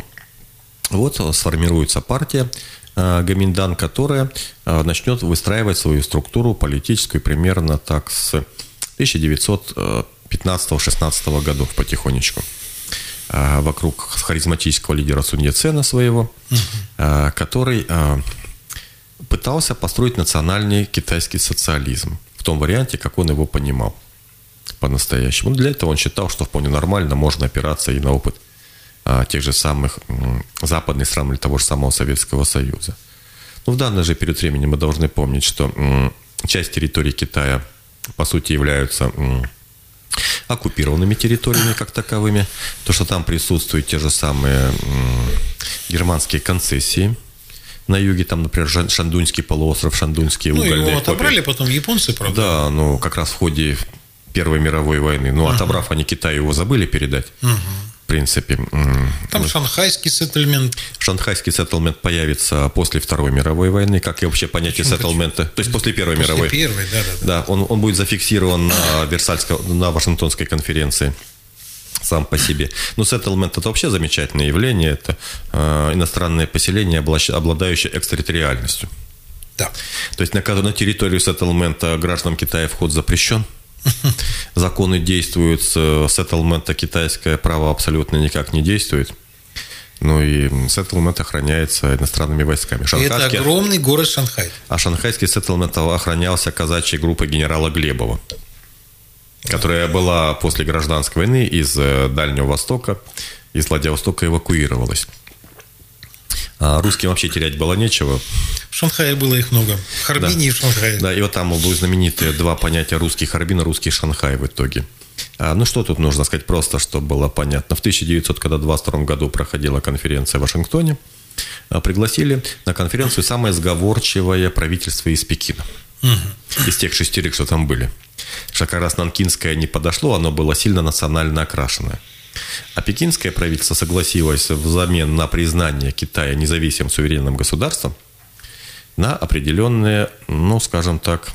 вот сформируется партия Гоминьдан, которая начнет выстраивать свою структуру политическую примерно так с тысяча девятьсот пятнадцатого-шестнадцатого годов потихонечку. Вокруг харизматического лидера Сунь Яцена своего, uh-huh. который пытался построить национальный китайский социализм в том варианте, как он его понимал по-настоящему. Для этого он считал, что вполне нормально можно опираться и на опыт тех же самых западных стран или того же самого Советского Союза. Но в данный же период времени мы должны помнить, что часть территории Китая, по сути, являются оккупированными территориями как таковыми, то, что там присутствуют те же самые германские концессии на юге, там, например, Шандуньский полуостров, Шандуньские угольные копии. Ну, его отобрали потом японцы, правда? Да, ну, как раз в ходе Первой мировой войны. Ну, uh-huh. отобрав они Китаю, его забыли передать. Uh-huh. принципе. Там шанхайский сеттельмент. Шанхайский сеттельмент появится после Второй мировой войны, как и вообще понятие сеттельмента. То есть после Первой после мировой. Первой, да, да, да. Да, он, он будет зафиксирован на Версальской, на Вашингтонской конференции сам по себе. Но сеттельмент — это вообще замечательное явление. Это э, иностранное поселение, обладающее экстерриториальностью. Да. То есть на, на территорию сеттельмента гражданам Китая вход запрещен. Законы действуют, с сеттельмента китайское право абсолютно никак не действует. Ну и сеттельмент охраняется иностранными войсками. И это огромный город Шанхай. А шанхайский сеттельмент охранялся казачьей группой генерала Глебова, которая была после гражданской войны из Дальнего Востока, из Владивостока эвакуировалась. А русским вообще терять было нечего. В Шанхае было их много. В Харбине, да. И в Шанхае. Да, и вот там были знаменитые два понятия: русский Харбин и русский Шанхай в итоге. А, ну, что тут нужно сказать просто, чтобы было понятно. В тысяча девятьсот двадцать втором году проходила конференция в Вашингтоне. Пригласили на конференцию самое сговорчивое правительство из Пекина. Угу. Из тех шестерых, что там были. Что как раз нанкинское не подошло, оно было сильно национально окрашенное. А пекинское правительство согласилось взамен на признание Китая независимым суверенным государством на определенные, ну, скажем так,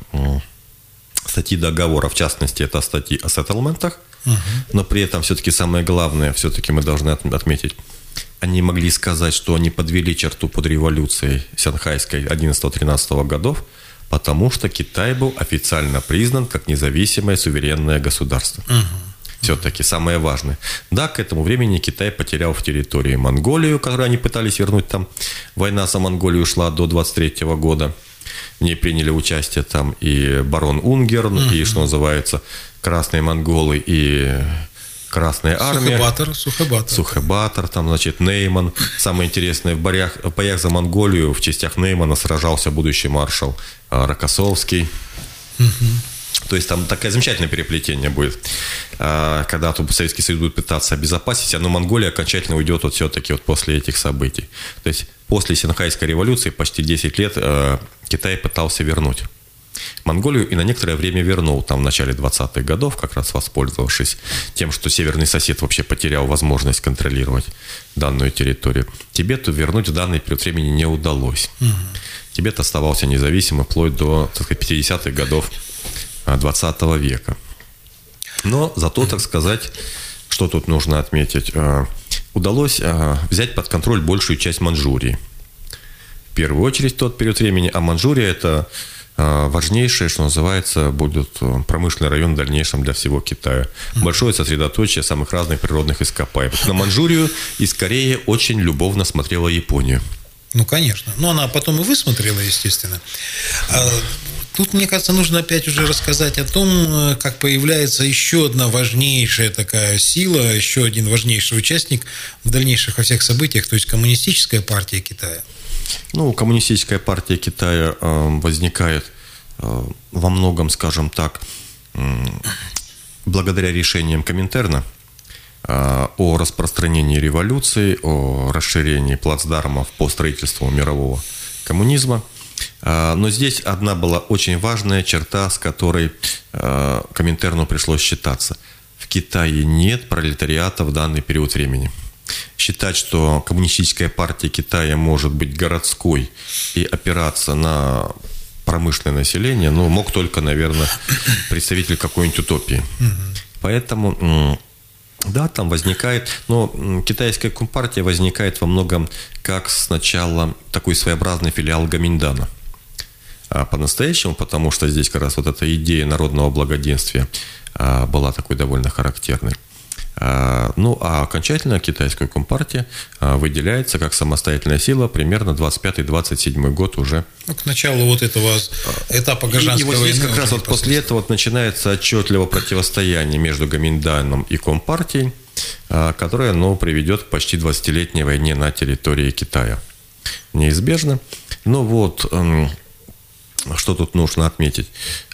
статьи договора. В частности, это статьи о сеттельментах. Угу. Но при этом все-таки самое главное, все-таки мы должны отметить, они могли сказать, что они подвели черту под революцией Сянхайской одиннадцатого-тринадцатого годов, потому что Китай был официально признан как независимое суверенное государство. Угу. Все-таки самое важное. Да, к этому времени Китай потерял в территории Монголию, которую они пытались вернуть там. Война за Монголию шла до двадцать третьего года. В ней приняли участие там и барон Унгерн, uh-huh. и, что называется, красные монголы, и Красная армия. Сухебатор, Сухебатор. Сухебатор, там, значит, Нейман. Самое интересное, в боях, в боях за Монголию в частях Неймана сражался будущий маршал Рокоссовский. Uh-huh. То есть там такое замечательное переплетение будет, когда Советский Союз будет пытаться обезопасить, но Монголия окончательно уйдет вот все-таки вот после этих событий. То есть после Синхайской революции почти десять лет Китай пытался вернуть Монголию и на некоторое время вернул, там в начале двадцатых годов, как раз воспользовавшись тем, что северный сосед вообще потерял возможность контролировать данную территорию. Тибету вернуть в данный период времени не удалось. Угу. Тибет оставался независимым вплоть до, так сказать, пятидесятых годов двадцатого века. Но зато, так сказать, что тут нужно отметить, удалось взять под контроль большую часть Манчжурии. В первую очередь в тот период времени, а Манчжурия — это важнейшее, что называется, будет промышленный район в дальнейшем для всего Китая. Большое сосредоточие самых разных природных ископаемых. На Манчжурию из Кореи очень любовно смотрела Япония. Ну, конечно. Но она потом и высмотрела, естественно. Тут, мне кажется, нужно опять уже рассказать о том, как появляется еще одна важнейшая такая сила, еще один важнейший участник в дальнейших во всех событиях, то есть Коммунистическая партия Китая. Ну, Коммунистическая партия Китая э, возникает э, во многом, скажем так, э, благодаря решениям Коминтерна э, о распространении революции, о расширении плацдармов по строительству мирового коммунизма. Но здесь одна была очень важная черта, с которой Коминтерну пришлось считаться. В Китае нет пролетариата в данный период времени. Считать, что Коммунистическая партия Китая может быть городской и опираться на промышленное население, ну, мог только, наверное, представитель какой-нибудь утопии. Поэтому, да, там возникает, но китайская компартия возникает во многом как сначала такой своеобразный филиал Гоминьдана. А по-настоящему, потому что здесь как раз вот эта идея народного благоденствия а, была такой довольно характерной. А, ну, а окончательно китайская компартия а, выделяется как самостоятельная сила примерно двадцать пятый - двадцать седьмой год уже. Ну, к началу вот этого этапа гражданской и, и вот войны. здесь как раз вот после этого вот начинается отчетливое противостояние между Гоминьданом и компартией, а, которое, ну, приведет к почти двадцатилетней войне на территории Китая. Неизбежно. Но вот... Что тут нужно отметить?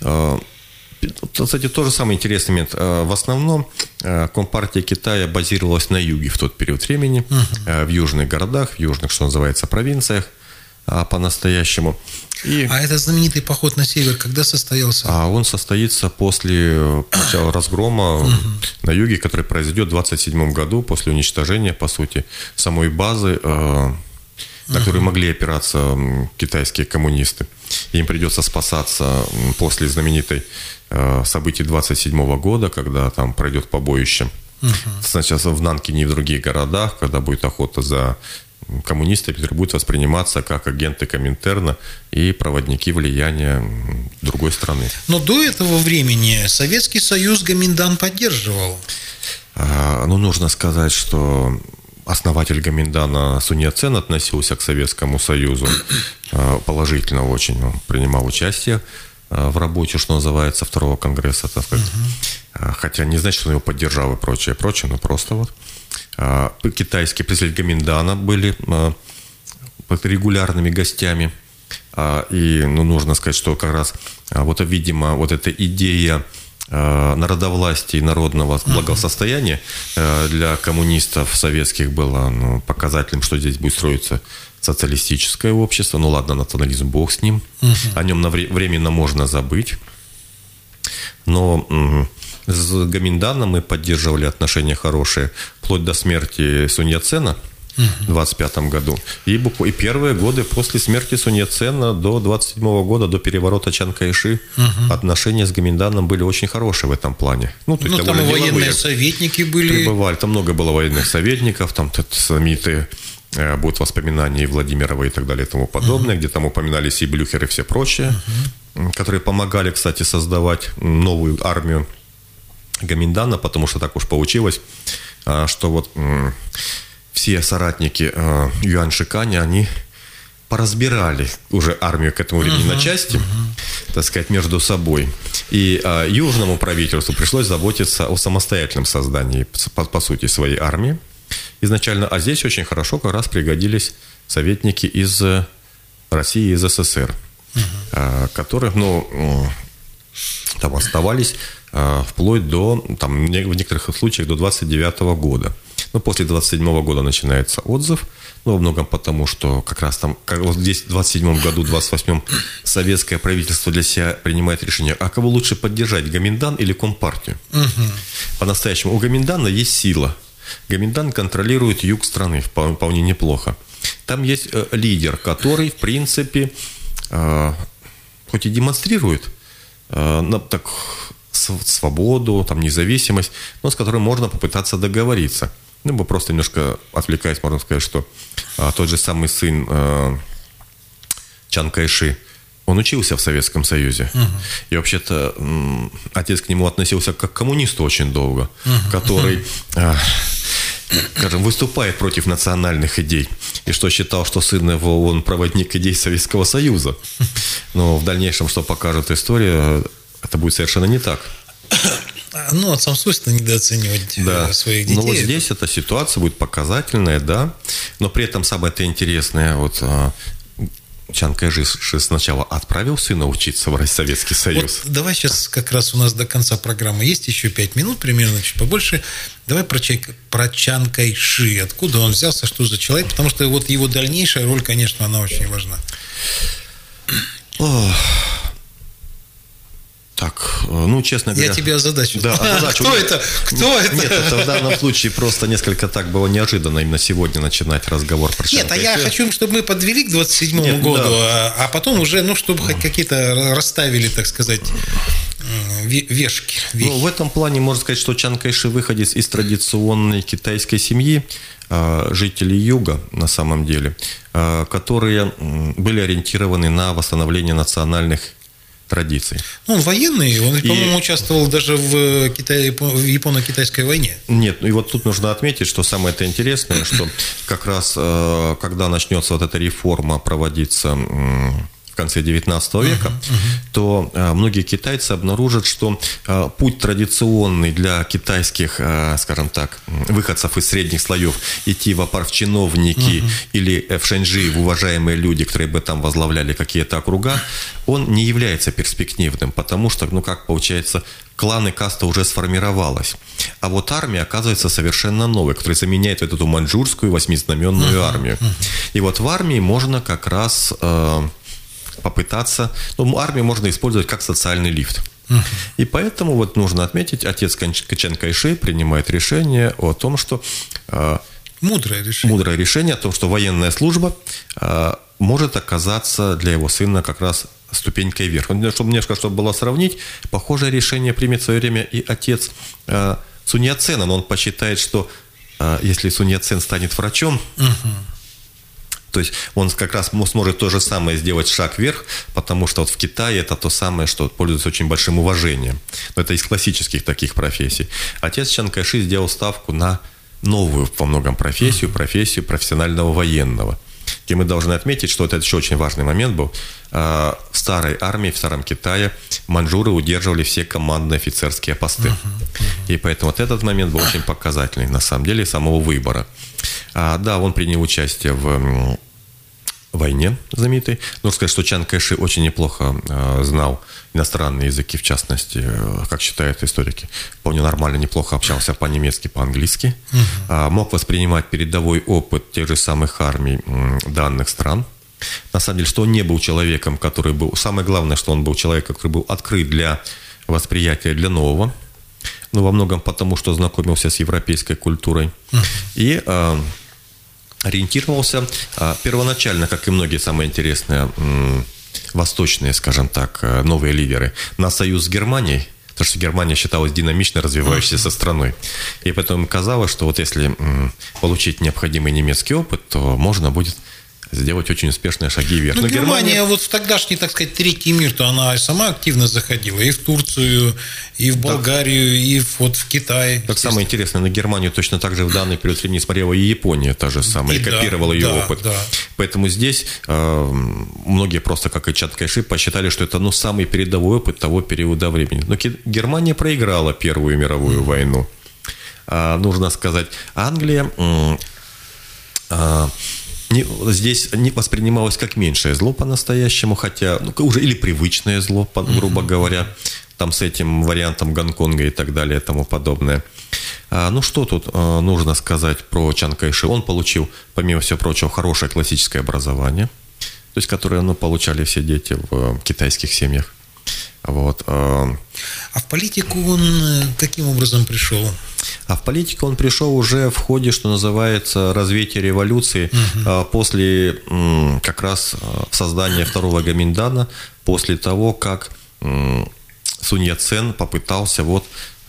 Кстати, тоже самый интересный момент. В основном Компартия Китая базировалась на юге в тот период времени, uh-huh. в южных городах, в южных, что называется, провинциях по-настоящему. И... А этот знаменитый поход на север когда состоялся? А он состоится после начала разгрома угу. на юге, который произойдет в двадцать седьмом году, после уничтожения, по сути, самой базы, э, на которую могли опираться китайские коммунисты. Им придется спасаться после знаменитой э, событий двадцать седьмого года, когда там пройдет побоище. Угу. Сначала в Нанкине и в других городах, когда будет охота за коммунисты, Петербург будет восприниматься как агенты Коминтерна и проводники влияния другой страны. Но до этого времени Советский Союз Гоминьдан поддерживал. А, ну, нужно сказать, что основатель Гоминьдана Сунь Яцен относился к Советскому Союзу положительно очень. Он принимал участие в работе, что называется, второго конгресса, так сказать. Uh-huh. Хотя не значит, что он его поддержал и прочее, прочее, но просто вот. Китайские представители Гоминьдана были регулярными гостями. И ну, нужно сказать, что как раз вот, видимо, вот эта идея народовластия и народного благосостояния для коммунистов советских была ну, показателем, что здесь будет строиться социалистическое общество. Ну ладно, национализм, бог с ним. Uh-huh. О нем временно можно забыть. Но с Гоминьданом мы поддерживали отношения хорошие вплоть до смерти Сунь Яцена в двадцать пятом году. И, и первые годы после смерти Сунь Яцена до двадцать седьмого года, до переворота Чан Кайши, uh-huh. отношения с Гоминьданом были очень хорошие в этом плане. Ну, то есть, ну там и военные советники были. Прибывали, там много было военных советников, там знаменитые будут воспоминания и Владимирова и так далее и тому подобное, uh-huh. где там упоминались и Блюхер и все прочее, uh-huh. которые помогали, кстати, создавать новую армию Гоминьдана, потому что так уж получилось, что вот все соратники Юань Шиканя, они поразбирали уже армию к этому времени uh-huh. на части, uh-huh. так сказать, между собой. И южному правительству пришлось заботиться о самостоятельном создании, по, по сути, своей армии изначально. А здесь очень хорошо как раз пригодились советники из России и из СССР, uh-huh. которые, ну, там оставались вплоть до, там, в некоторых случаях, до двадцать девятого года. Но после двадцать седьмого года начинается отзыв, ну, во многом потому, что как раз там, как вот здесь в двадцать седьмом году, двадцать восьмом советское правительство для себя принимает решение, а кого лучше поддержать, Гоминьдан или Компартию? Угу. По-настоящему у Гоминьдана есть сила. Гоминьдан контролирует юг страны вполне неплохо. Там есть э, лидер, который, в принципе, э, хоть и демонстрирует э, так, свободу, там, независимость, но с которым можно попытаться договориться. Ну, мы просто немножко отвлекаясь, можно сказать, что а, тот же самый сын а, Чан Кайши, он учился в Советском Союзе. Uh-huh. И вообще-то м, отец к нему относился как к коммунисту очень долго, uh-huh. который, а, скажем, выступает против национальных идей. И что считал, что сын его, он проводник идей Советского Союза. Но в дальнейшем, что покажет история, это будет совершенно не так. Ну, отцам свойственно недооценивать да. своих детей. Но вот здесь эта ситуация будет показательная, да. Но при этом самое-то интересное, вот Чан Кайши сначала отправил сына учиться в Советский Союз. Вот давай сейчас как раз у нас до конца программы есть еще пять минут, примерно чуть побольше. Давай про, про Чан Кайши. Откуда он взялся, что за человек? Потому что вот его дальнейшая роль, конечно, она очень важна. Ох. Так, ну, честно говоря... Я тебя озадачил. Да, озадачил. Кто это? Кто это? Нет, это в данном случае просто несколько так было неожиданно именно сегодня начинать разговор про Чан Нет, а я хочу, чтобы мы подвели к двадцать седьмому Нет, году, да. а, а потом уже, ну, чтобы хоть какие-то расставили, так сказать, вешки. Ну, в этом плане можно сказать, что Чан Кайши выходец из традиционной китайской семьи, жителей юга, на самом деле, которые были ориентированы на восстановление национальных традиций. Ну, он военный, он, и... по-моему, участвовал даже в, Китае, в японо-китайской войне. Нет, ну и вот тут нужно отметить, что самое это интересное, что как раз когда начнется вот эта реформа проводиться в конце девятнадцатого века, uh-huh, uh-huh. то а, многие китайцы обнаружат, что а, путь традиционный для китайских, а, скажем так, выходцев из средних слоев идти в опар в чиновники uh-huh. или в Шэньчжи, в уважаемые люди, которые бы там возглавляли какие-то округа, он не является перспективным, потому что, ну как получается, клан и каста уже сформировалась. А вот армия оказывается совершенно новой, которая заменяет вот эту маньчжурскую восьмизнаменную uh-huh, армию. Uh-huh. И вот в армии можно как раз... Э, попытаться... Ну, армию можно использовать как социальный лифт. Uh-huh. И поэтому вот нужно отметить, отец Чен Кайши принимает решение о том, что... Мудрое решение. Мудрое решение о том, что военная служба может оказаться для его сына как раз ступенькой вверх. Чтобы немножко, чтобы было сравнить, похожее решение примет в свое время и отец Сунь Яцена, но он посчитает, что если Сунь Яцен станет врачом, uh-huh. то есть он как раз сможет то же самое сделать шаг вверх, потому что вот в Китае это то самое, что пользуется очень большим уважением. Но это из классических таких профессий. Отец Чан Кайши сделал ставку на новую во многом профессию, uh-huh. профессию профессионального военного. И мы должны отметить, что это еще очень важный момент был. В старой армии, в старом Китае маньчжуры удерживали все командные офицерские посты. Uh-huh. Uh-huh. И поэтому вот этот момент был очень показательный, на самом деле, самого выбора. А, да, он принял участие в войне знаменитой. Нужно сказать, что Чан Кайши очень неплохо э, знал иностранные языки, в частности, э, как считают историки. Вполне нормально, неплохо общался по-немецки, по-английски. Uh-huh. А, мог воспринимать передовой опыт тех же самых армий м, данных стран. На самом деле, что он не был человеком, который был... Самое главное, что он был человеком, который был открыт для восприятия, для нового. Ну, во многом потому, что знакомился с европейской культурой. Uh-huh. И... Э, ориентировался а, первоначально, как и многие самые интересные м, восточные, скажем так, новые лидеры, на союз с Германией, потому что Германия считалась динамично развивающейся страной. И поэтому казалось, что вот если м, получить необходимый немецкий опыт, то можно будет сделать очень успешные шаги вверх. Но, Но Германия, Германия, вот в тогдашний, так сказать, третий мир, то она сама активно заходила и в Турцию, и в Болгарию, так, и в, вот в Китай. Так самое интересное, на Германию точно так же в данный период времени смотрела и Япония, та же самая, и, и копировала да, ее да, опыт. Да. Поэтому здесь э, многие просто, как и Чан Кайши, посчитали, что это ну, самый передовой опыт того периода времени. Но Германия проиграла Первую мировую mm. войну. А, нужно сказать, Англия... Э, э, Не, здесь не воспринималось как меньшее зло по-настоящему, хотя ну, уже или привычное зло, грубо говоря, там с этим вариантом Гонконга и так далее и тому подобное. А, ну что тут а, нужно сказать про Чан Кайши? Он получил, помимо всего прочего, хорошее классическое образование, то есть которое ну, получали все дети в китайских семьях. Вот. А в политику он каким образом пришел? А в политику он пришел уже в ходе, что называется, развития революции, угу. после как раз создания второго Гоминдана, после того, как Сунь Яцен попытался вот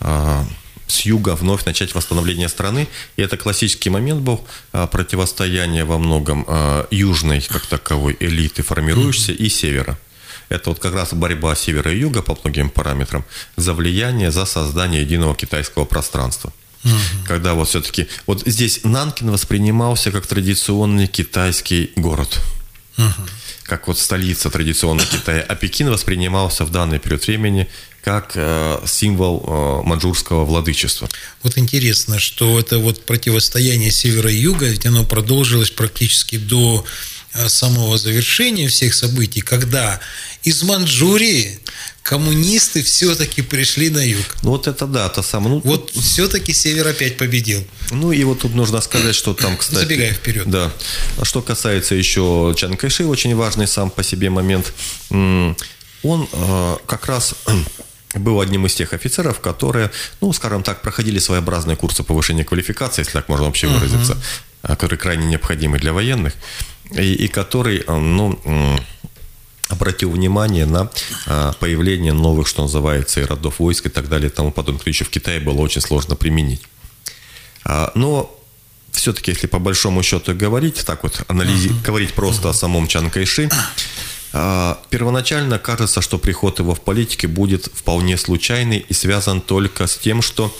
с юга вновь начать восстановление страны. И это классический момент был противостояния во многом южной, как таковой, элиты, формирующейся, угу. и севера. Это вот как раз борьба севера и юга по многим параметрам за влияние, за создание единого китайского пространства. Угу. Когда вот все-таки... Вот здесь Нанкин воспринимался как традиционный китайский город. Угу. Как вот столица традиционного Китая. А Пекин воспринимался в данный период времени как э, символ э, маньчжурского владычества. Вот интересно, что это вот противостояние севера и юга, ведь оно продолжилось практически до самого завершения всех событий, когда из Маньчжурии коммунисты все-таки пришли на юг. Ну вот это да, то самое. Ну, вот тут... все-таки север опять победил. Ну и вот тут нужно сказать, что там, кстати... Забегая вперед. Да. Что касается еще Чан Кайши, очень важный сам по себе момент. Он как раз был одним из тех офицеров, которые, ну, скажем так, проходили своеобразные курсы повышения квалификации, если так можно вообще выразиться, uh-huh. которые крайне необходимы для военных. И, и который, ну, обратил внимание на появление новых, что называется, и родов войск и так далее, и тому подобное, что еще в Китае было очень сложно применить. Но все-таки, если по большому счету говорить, так вот, анализи- uh-huh. говорить просто uh-huh. о самом Чан Кайши, первоначально кажется, что приход его в политике будет вполне случайный и связан только с тем, что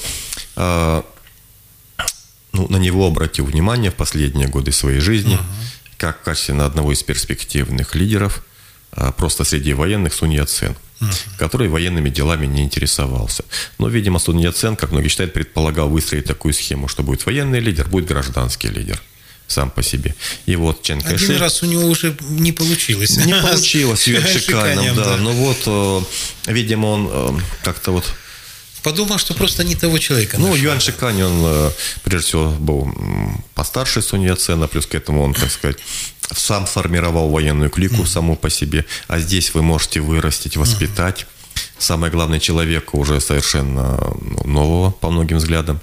ну, на него обратил внимание в последние годы своей жизни, uh-huh. как в качестве одного из перспективных лидеров просто среди военных Сунь Яцен, uh-huh. который военными делами не интересовался. Но, видимо, Сунь Яцен, как многие считают, предполагал выстроить такую схему, что будет военный лидер, будет гражданский лидер сам по себе. И вот Чан Кайши... Один раз у него уже не получилось. Не получилось с Юань Шиканем, да. Но вот, видимо, он как-то вот... Подумал, что просто не того человека Ну, нашел. Юань Шикань, он, прежде всего, был постарше Сунь Яцена, плюс к этому он, так сказать, сам сформировал военную клику саму по себе, а здесь вы можете вырастить, воспитать. Самое главное, человека уже совершенно нового по многим взглядам.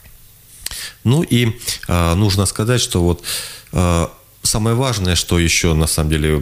Ну и э, нужно сказать, что вот э, самое важное, что еще на самом деле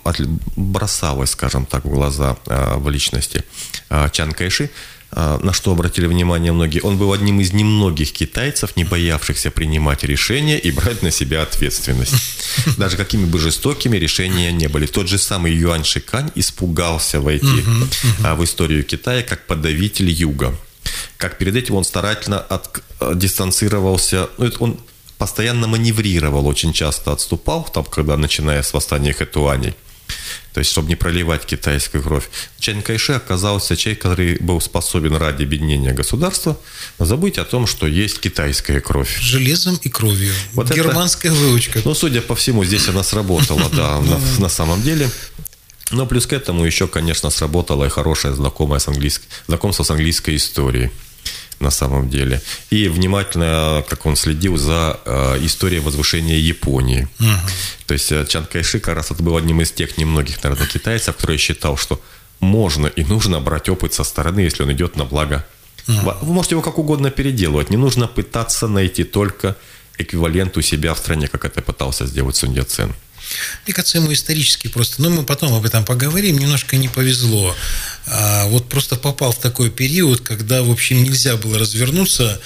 бросалось, скажем так, в глаза э, в личности э, Чан Кайши, э, на что обратили внимание многие, он был одним из немногих китайцев, не боявшихся принимать решения и брать на себя ответственность. Даже какими бы жестокими решения не были. Тот же самый Юань Шикань испугался войти э, в историю Китая как подавитель юга. Как перед этим он старательно от, дистанцировался, ну, он постоянно маневрировал, очень часто отступал, там, когда начиная с восстания Хэтуаней, то есть, чтобы не проливать китайскую кровь. Чан Кайши оказался человек, который был способен ради объединения государства забыть о том, что есть китайская кровь. Железом и кровью. Вот германская это, выучка. Ну, судя по всему, здесь она сработала, да, на самом деле. Но плюс к этому еще, конечно, сработало и хорошее знакомое с английской, знакомство с английской историей на самом деле. И внимательно, как он следил за э, историей возвышения Японии. Uh-huh. То есть Чан Кайши как раз это был одним из тех немногих, наверное, китайцев, который считал, что можно и нужно брать опыт со стороны, если он идет на благо. Uh-huh. Вы можете его как угодно переделывать. Не нужно пытаться найти только эквивалент у себя в стране, как это пытался сделать Сунь Яцен. Мне кажется, ему исторически просто, но мы потом об этом поговорим, немножко не повезло. А вот просто попал в такой период, когда, в общем, нельзя было развернуться,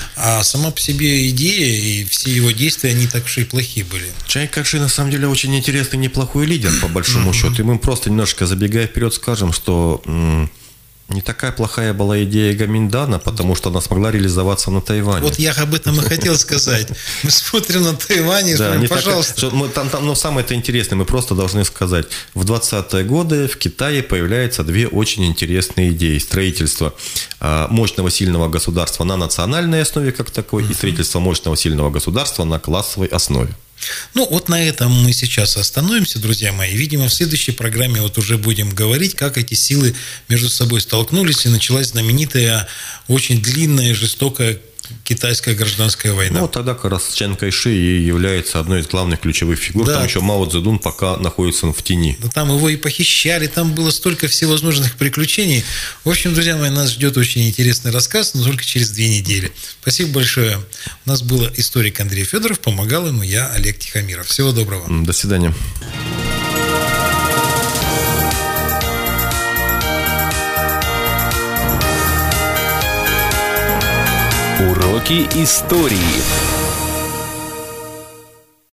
а сама по себе идея и все его действия, они так уж и плохие были. Чан Кайши, на самом деле, очень интересный, неплохой лидер, по большому mm-hmm. счету. И мы просто немножко забегая вперед скажем, что м- не такая плохая была идея Гоминдана, потому что она смогла реализоваться на Тайване. Вот я об этом и хотел сказать. Мы смотрим на Тайвань и смотрим, пожалуйста. Но самое-то интересное, мы просто должны сказать, в двадцатые годы в Китае появляются две очень интересные идеи. Строительство мощного сильного государства на национальной основе как такой, и строительство мощного сильного государства на классовой основе. Ну, вот на этом мы сейчас остановимся, друзья мои. Видимо, в следующей программе вот уже будем говорить, как эти силы между собой столкнулись, и началась знаменитая, очень длинная и жестокая китайская гражданская война. Ну, тогда как раз Чан Кайши и является одной из главных ключевых фигур. Да. Там еще Мао Цзэдун пока находится в тени. Да, там его и похищали, там было столько всевозможных приключений. В общем, друзья мои, нас ждет очень интересный рассказ, но только через две недели. Спасибо большое. У нас был историк Андрей Федоров, помогал ему я, Олег Тихомиров. Всего доброго. До свидания. Уроки истории.